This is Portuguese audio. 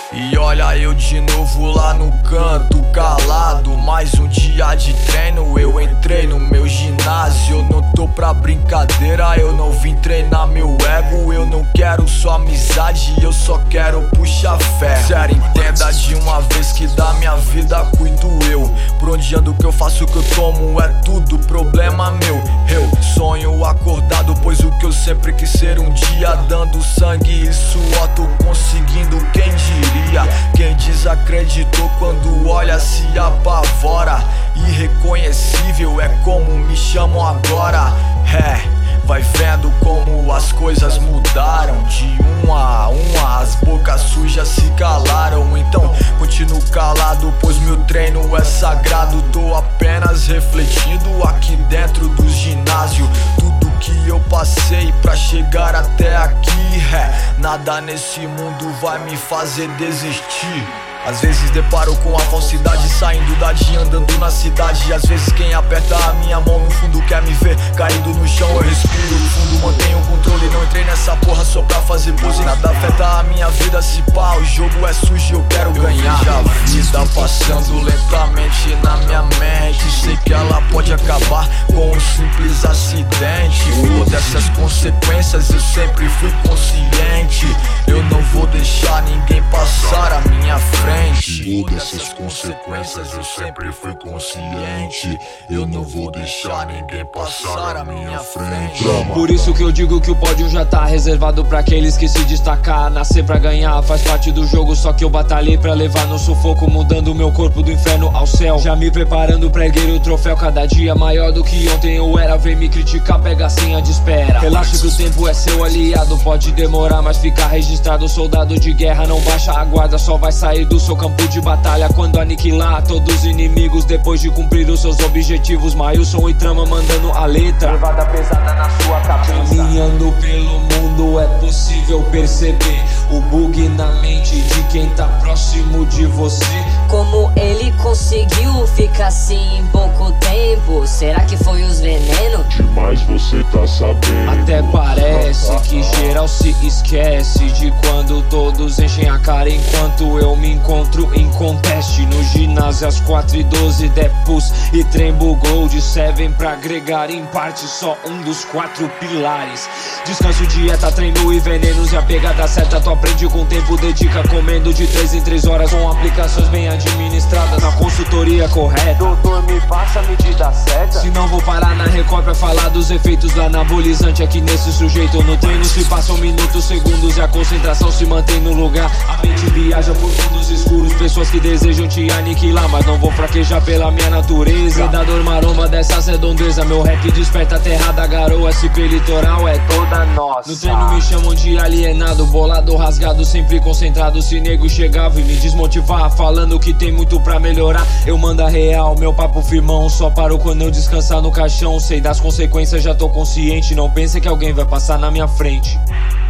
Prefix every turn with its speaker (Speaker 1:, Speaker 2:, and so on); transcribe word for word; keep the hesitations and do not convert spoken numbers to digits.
Speaker 1: E olha eu de novo lá no canto, calado. Mais um dia de treino, eu entrei no meu ginásio. Eu não tô pra brincadeira, eu não vim treinar meu ego. Eu não quero só amizade, eu só quero puxar fé. Sério, entenda de uma vez que da minha vida cuido eu. Por onde ando, o que eu faço, o que eu tomo é tudo problema meu. Eu sonho acordado, pois o que eu sempre quis ser um dia. Dando sangue e suor, tô conseguindo, quem diria. Quem desacreditou quando olha se apavora. Irreconhecível é como me chamam agora. É, vai vendo como as coisas mudaram. De uma a uma as bocas sujas se calaram. Então continuo calado, pois meu treino é sagrado. Tô apenas refletindo aqui dentro do ginásio. Tudo que eu passei pra chegar até aqui, é, nada nesse mundo vai me fazer desistir. Às vezes deparo com a falsidade, saindo da dia, andando na cidade. Às vezes quem aperta a minha mão no fundo quer me ver caído no chão. Eu respiro fundo, mantenho o controle. Não entrei nessa porra só pra fazer pose. Nada afeta a minha vida, se pá, o jogo é sujo e eu quero ganhar. Eu vejo a vida passando lentamente na minha mente. Sei que ela pode acabar com um simples acidente. Foda-se as consequências, eu sempre fui consciente. Eu não vou deixar ninguém passar a minha frente.
Speaker 2: Todas essas consequências eu sempre fui consciente. Eu não vou deixar ninguém passar à minha frente.
Speaker 3: Por isso que eu digo que o pódio já tá reservado pra aqueles que se destacar. Nascer pra ganhar faz parte do jogo, só que eu batalhei pra levar no sufoco, mudando meu corpo do inferno ao céu. Já me preparando pra erguer o troféu, cada dia maior do que ontem eu era. Vem me criticar, pega a senha de espera. Relaxa que o tempo é seu aliado, pode demorar, mas fica registrado. Soldado de guerra não baixa a guarda, só vai sair do seu campo de batalha quando aniquilar todos os inimigos, depois de cumprir os seus objetivos. Mailson e Trama mandando a letra, levada pesada na sua cabeça. Caminhando pelo mundo é possível perceber o bug na mente de quem tá próximo de você.
Speaker 4: Como ele conseguiu ficar assim em pouco tempo? Será que foi os venenos?
Speaker 2: Demais você tá sabendo.
Speaker 3: Até parece que geral se esquece de quando todos enchem a cara enquanto eu me encontro em conteste. No ginásio às quatro e doze, Depus e Trembo Gold servem pra agregar em parte só um dos quatro pilares. Descanso, dieta, treino e venenos, e a pegada certa tu aprende com o tempo. Dedica comendo de três em três horas, com aplicações bem administradas na consultoria correta.
Speaker 5: Doutor, me passa a medida certa.
Speaker 3: Se não vou parar na Record pra falar dos efeitos do anabolizante aqui nesse sujeito. No treino se passam minutos, segundos e a concentração se mantém no lugar. A mente viaja por mundos escuros, pessoas que desejam te aniquilar, mas não vou fraquejar pela minha natureza. Predador maromba dessa redondeza, meu rap desperta a terra da garoa. Ciclo litoral é toda nossa. No treino me chamam de alienado, bolado, rasgado, sempre concentrado. Se nego chegava e me desmotivar, falando que tem muito pra melhorar, eu mando a real, meu papo firmão. Só paro quando eu descansar no caixão. Sei das consequências, já tô consciente. Não pense que alguém vai passar na minha frente.